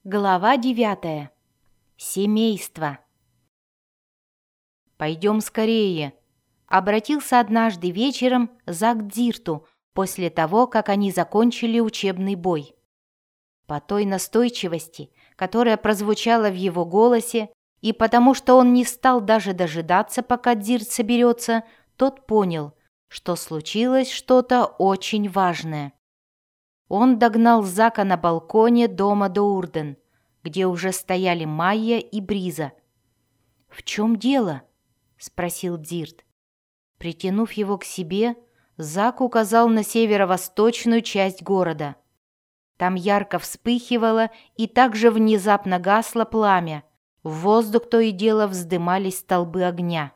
Глава 9. Семейство. «Пойдем скорее», — обратился однажды вечером Зак к Дирту после того, как они закончили учебный бой. По той настойчивости, которая прозвучала в его голосе, и потому что он не стал даже дожидаться, пока Дирт соберется, тот понял, что случилось что-то очень важное. Он догнал Зака на балконе дома Доурден, где уже стояли Майя и Бриза. «В чем дело?» — спросил Дирт. Притянув его к себе, Зак указал на северо-восточную часть города. Там ярко вспыхивало и также внезапно гасло пламя. В воздух то и дело вздымались столбы огня.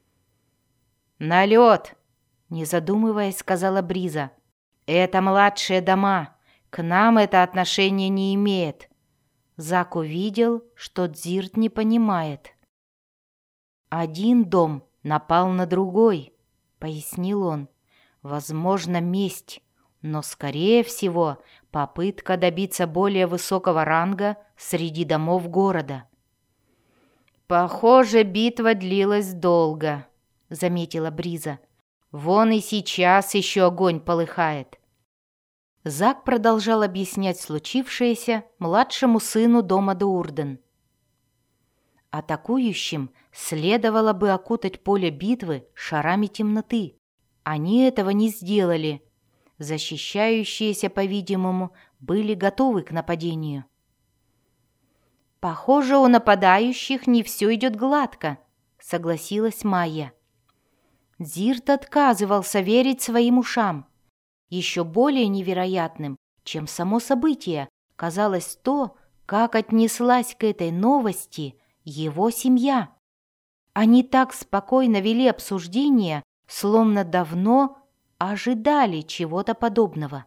«Налет!» — не задумываясь, сказала Бриза. «Это младшие дома. К нам это отношение не имеет». Зак увидел, что Дирт не понимает. «Один дом напал на другой», — пояснил он. «Возможно, месть, но, скорее всего, попытка добиться более высокого ранга среди домов города». «Похоже, битва длилась долго», — заметила Бриза. «Вон и сейчас еще огонь полыхает». Зак продолжал объяснять случившееся младшему сыну дома Доурден. Атакующим следовало бы окутать поле битвы шарами темноты. Они этого не сделали. Защищающиеся, по-видимому, были готовы к нападению. «Похоже, у нападающих не все идет гладко», — согласилась Майя. Дирт отказывался верить своим ушам. Еще более невероятным, чем само событие, казалось то, как отнеслась к этой новости его семья. Они так спокойно вели обсуждение, словно давно ожидали чего-то подобного.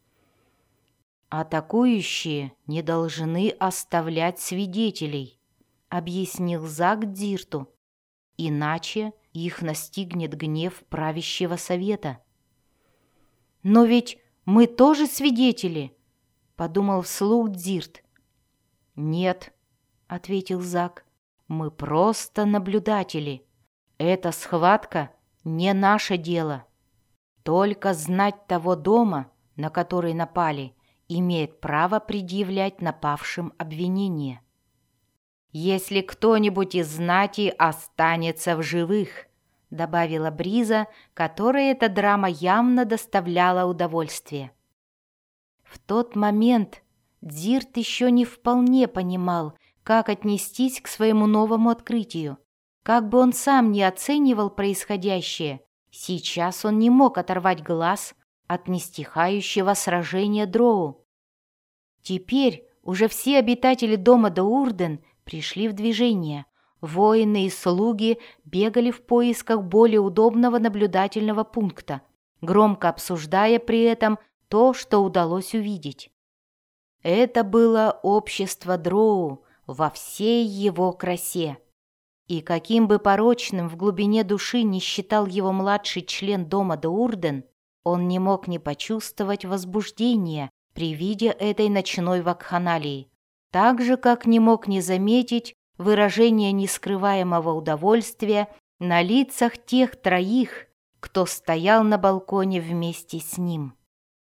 «Атакующие не должны оставлять свидетелей», — объяснил Зак Дирту, «иначе их настигнет гнев правящего совета». «Но ведь мы тоже свидетели», — подумал вслух Дирт. «Нет», — ответил Зак, — «мы просто наблюдатели. Эта схватка не наше дело. Только знать того дома, на который напали, имеет право предъявлять напавшим обвинение. Если кто-нибудь из знати останется в живых», — добавила Бриза, которой эта драма явно доставляла удовольствие. В тот момент Дирт еще не вполне понимал, как отнестись к своему новому открытию. Как бы он сам ни оценивал происходящее, сейчас он не мог оторвать глаз от нестихающего сражения дроу. Теперь уже все обитатели дома Доурден пришли в движение. Воины и слуги бегали в поисках более удобного наблюдательного пункта, громко обсуждая при этом то, что удалось увидеть. Это было общество дроу во всей его красе. И каким бы порочным в глубине души ни считал его младший член дома Доурден, он не мог не почувствовать возбуждения при виде этой ночной вакханалии, так же, как не мог не заметить выражение нескрываемого удовольствия на лицах тех троих, кто стоял на балконе вместе с ним.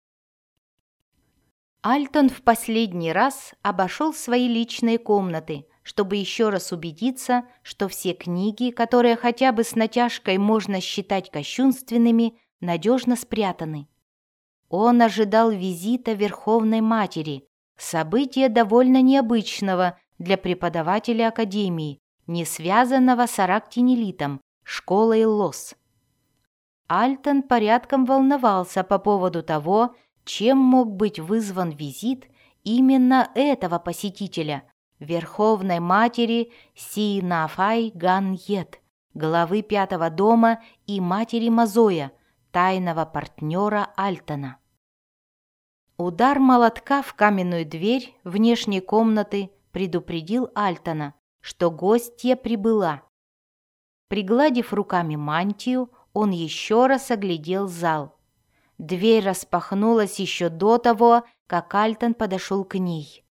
Альтон в последний раз обошел свои личные комнаты, чтобы еще раз убедиться, что все книги, которые хотя бы с натяжкой можно считать кощунственными, надежно спрятаны. Он ожидал визита Верховной Матери, события довольно необычного для преподавателя Академии, не связанного с Арактинелитом, школой Лос. Альтон порядком волновался по поводу того, чем мог быть вызван визит именно этого посетителя, Верховной Матери Синафай Ганьет, главы 5-го дома и матери Мазоя, тайного партнера Альтона. Удар молотка в каменную дверь внешней комнаты предупредил Альтона, что гостья прибыла. Пригладив руками мантию, он еще раз оглядел зал. Дверь распахнулась еще до того, как Альтон подошел к ней.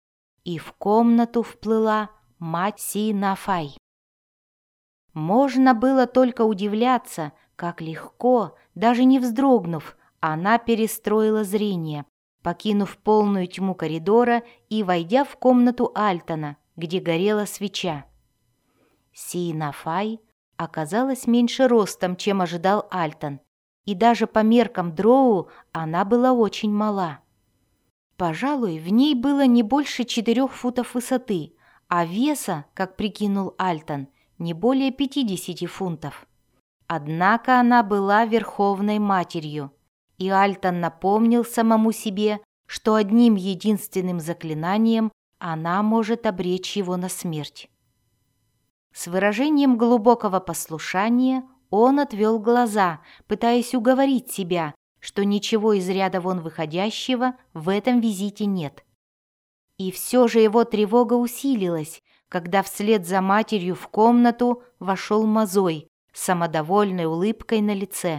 и в комнату вплыла мать Синафай. Можно было только удивляться, как легко, даже не вздрогнув, она перестроила зрение, покинув полную тьму коридора и войдя в комнату Альтона, где горела свеча. Синафай оказалась меньше ростом, чем ожидал Альтон, и даже по меркам дроу она была очень мала. Пожалуй, в ней было не больше 4 футов высоты, а веса, как прикинул Альтон, не более 50 фунтов. Однако она была Верховной Матерью, и Альтон напомнил самому себе, что одним единственным заклинанием она может обречь его на смерть. С выражением глубокого послушания он отвел глаза, пытаясь уговорить себя, что ничего из ряда вон выходящего в этом визите нет. И все же его тревога усилилась, когда вслед за матерью в комнату вошел Мазой с самодовольной улыбкой на лице.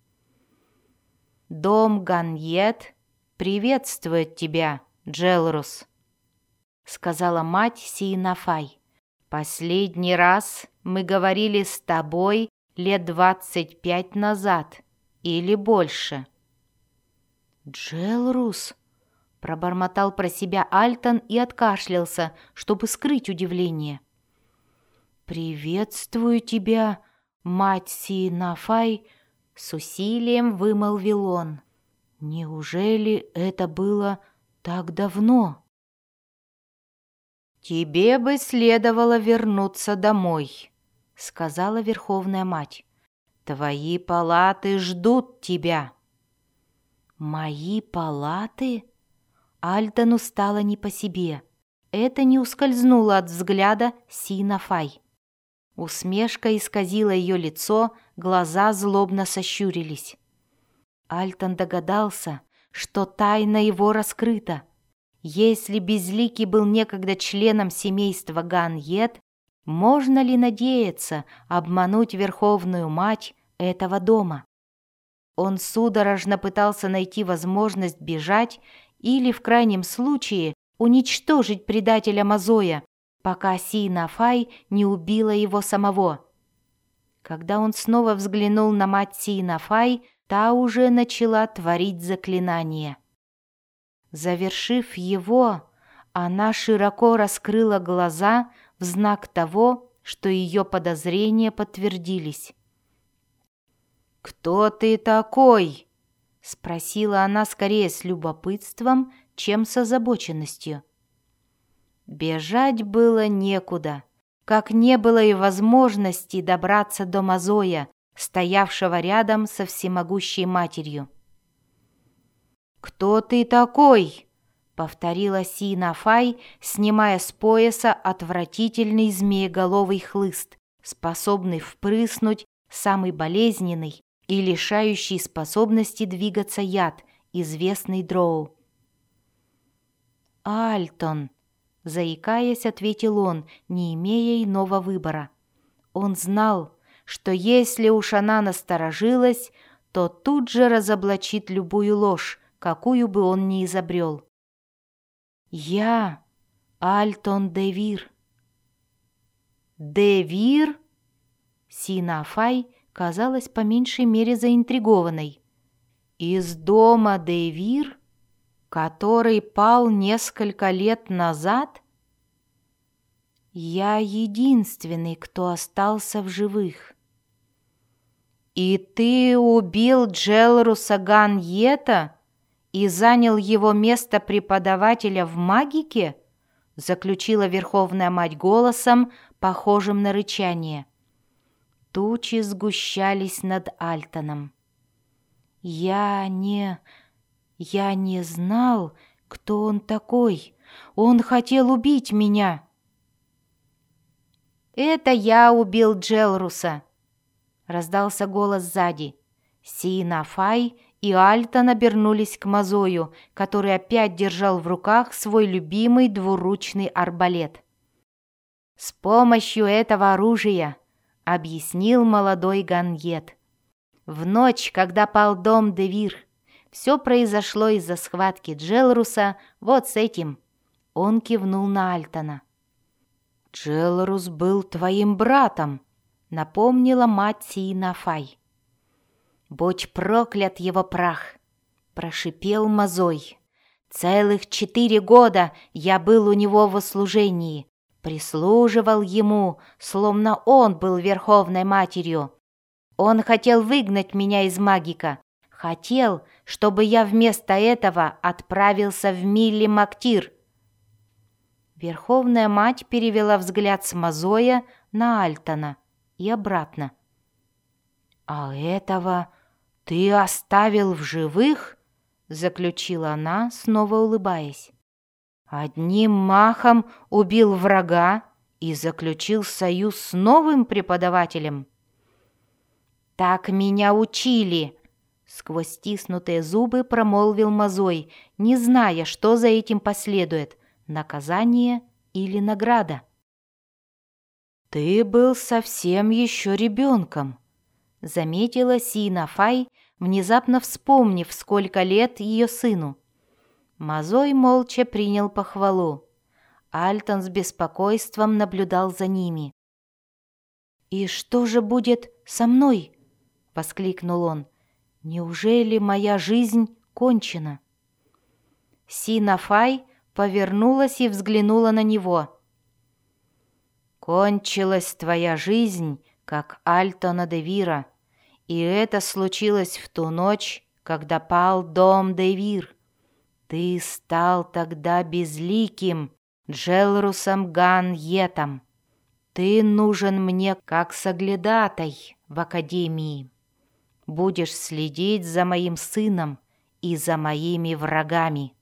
«Дом Ганьет приветствует тебя, Джелрус», — сказала мать Синафай. «Последний раз мы говорили с тобой лет 25 назад или больше». «Джелрус», — пробормотал про себя Альтон и откашлялся, чтобы скрыть удивление. «Приветствую тебя, мать Синафай», — с усилием вымолвил он. «Неужели это было так давно?» «Тебе бы следовало вернуться домой», — сказала Верховная Мать. «Твои палаты ждут тебя». «Мои палаты?» Альтону стало не по себе. Это не ускользнуло от взгляда Синафай. Усмешка исказила ее лицо, глаза злобно сощурились. Альтон догадался, что тайна его раскрыта. Если Безликий был некогда членом семейства Ганьет, можно ли надеяться обмануть Верховную Мать этого дома? Он судорожно пытался найти возможность бежать или, в крайнем случае, уничтожить предателя Мазоя, пока Синафай не убила его самого. Когда он снова взглянул на мать Синафай, та уже начала творить заклинание. Завершив его, она широко раскрыла глаза в знак того, что ее подозрения подтвердились. «Кто ты такой?» — спросила она скорее с любопытством, чем с озабоченностью. Бежать было некуда, как не было и возможности добраться до Мазоя, стоявшего рядом со всемогущей матерью. «Кто ты такой?» — повторила Синафай, снимая с пояса отвратительный змееголовый хлыст, способный впрыснуть самый болезненный и лишающий способности двигаться яд, известный дроу. «Альтон», — заикаясь, ответил он, не имея иного выбора. Он знал, что если уж она насторожилась, то тут же разоблачит любую ложь, какую бы он ни изобрел. «Я Альтон де Вир». «Де Вир?» Синафай казалась по меньшей мере заинтригованной. «Из дома де Вир, который пал несколько лет назад?» «Я единственный, кто остался в живых». «И ты убил Джелруса Ганьета и занял его место преподавателя в магике?» заключила Верховная Мать голосом, похожим на рычание. Тучи сгущались над Альтоном. Я не знал, кто он такой. Он хотел убить меня». «Это я убил Джелруса», — раздался голос сзади. Синафай и Альтон обернулись к Мазою, который опять держал в руках свой любимый двуручный арбалет. «С помощью этого оружия», — объяснил молодой Ганьет, «в ночь, когда пал дом де Вир, все произошло из-за схватки Джелруса вот с этим». Он кивнул на Альтона. «Джелрус был твоим братом», — напомнила мать Синафай. «Будь проклят его прах», — прошипел Мазой. «Целых 4 года я был у него в услужении, прислуживал ему, словно он был верховной матерью. Он хотел выгнать меня из Магика, хотел, чтобы я вместо этого отправился в Милли-Мактир». Верховная мать перевела взгляд с Мазоя на Альтона и обратно. «А этого ты оставил в живых?» — заключила она, снова улыбаясь. «Одним махом убил врага и заключил союз с новым преподавателем?» «Так меня учили!» — сквозь стиснутые зубы промолвил Мазой, не зная, что за этим последует — наказание или награда. «Ты был совсем еще ребенком», — заметила Синафай, внезапно вспомнив, сколько лет ее сыну. Мазой молча принял похвалу. Альтон с беспокойством наблюдал за ними. «И что же будет со мной?» — воскликнул он. «Неужели моя жизнь кончена?» Синафай повернулась и взглянула на него. «Кончилась твоя жизнь, как Альтона де Вира, и это случилось в ту ночь, когда пал дом де Вир. Ты стал тогда безликим Джелрусом Ган-Етом. Ты нужен мне как соглядатай в академии. Будешь следить за моим сыном и за моими врагами».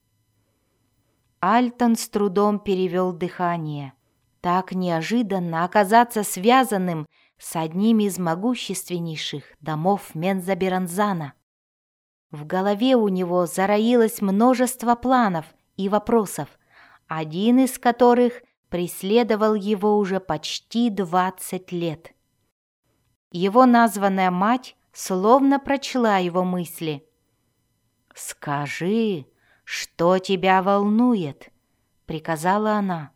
Альтон с трудом перевел дыхание. Так неожиданно оказаться связанным с одним из могущественнейших домов Мензаберанзана. В голове у него зароилось множество планов и вопросов, один из которых преследовал его уже почти 20 лет. Его названная мать словно прочла его мысли. «Скажи, что тебя волнует?» — приказала она.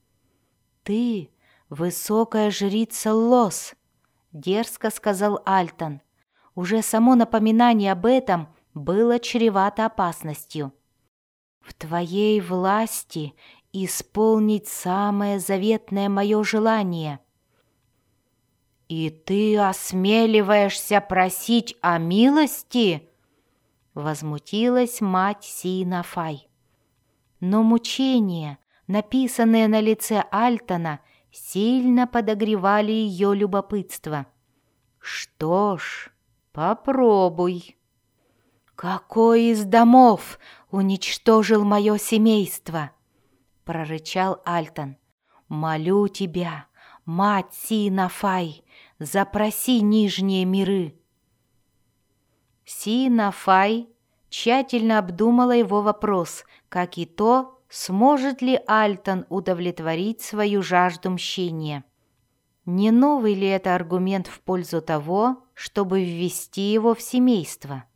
«Ты высокая жрица Лос», — дерзко сказал Альтон. Уже само напоминание об этом было чревато опасностью. «В твоей власти исполнить самое заветное мое желание». «И ты осмеливаешься просить о милости?» — возмутилась мать Синафай. Но мучения, написанные на лице Альтона, сильно подогревали ее любопытство. «Что ж, попробуй». «Какой из домов уничтожил мое семейство?» — прорычал Альтон. «Молю тебя, мать Синафай, запроси нижние миры». Синафай тщательно обдумала его вопрос, как и то, сможет ли Альтон удовлетворить свою жажду мщения. Не новый ли это аргумент в пользу того, чтобы ввести его в семейство?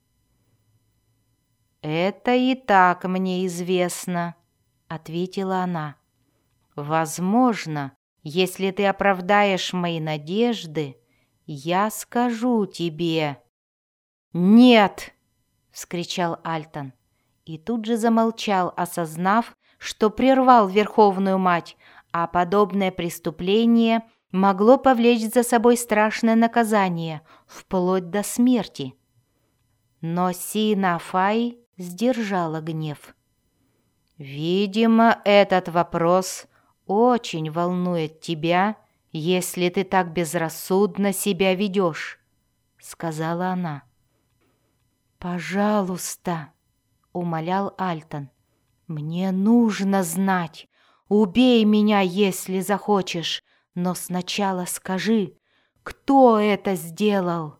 «Это и так мне известно», — ответила она. «Возможно, если ты оправдаешь мои надежды, я скажу тебе». «Нет!» — вскричал Альтон и тут же замолчал, осознав, что прервал Верховную Мать, а подобное преступление могло повлечь за собой страшное наказание, вплоть до смерти. Но Синафай сдержала гнев. «Видимо, этот вопрос очень волнует тебя, если ты так безрассудно себя ведешь», — сказала она. «Пожалуйста», — умолял Альтон, — «мне нужно знать. Убей меня, если захочешь, но сначала скажи, кто это сделал?»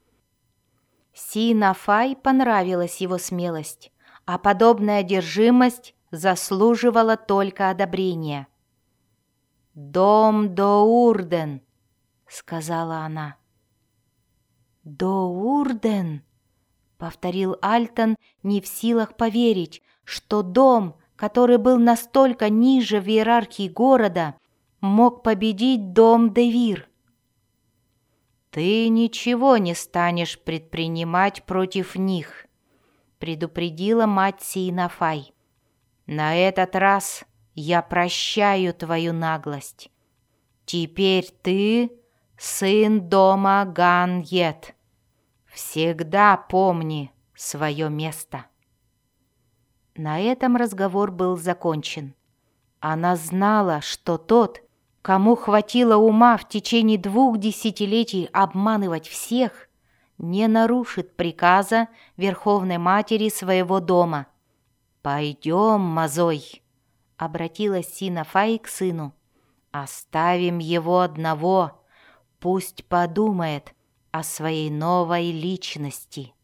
Синафай понравилась его смелость, а подобная одержимость заслуживала только одобрения. «Дом Доурден», — сказала она. «Доурден», — повторил Альтон, не в силах поверить, что дом, который был настолько ниже в иерархии города, мог победить дом Девир? «Ты ничего не станешь предпринимать против них», — предупредила мать Сиенафай. «На этот раз я прощаю твою наглость. Теперь ты сын дома Ган-Ет. Всегда помни свое место». На этом разговор был закончен. Она знала, что тот, кому хватило ума в течение 2 десятилетий обманывать всех, не нарушит приказа Верховной Матери своего дома. «Пойдем, Мазой», — обратилась Сиенафай к сыну. «Оставим его одного, пусть подумает о своей новой личности».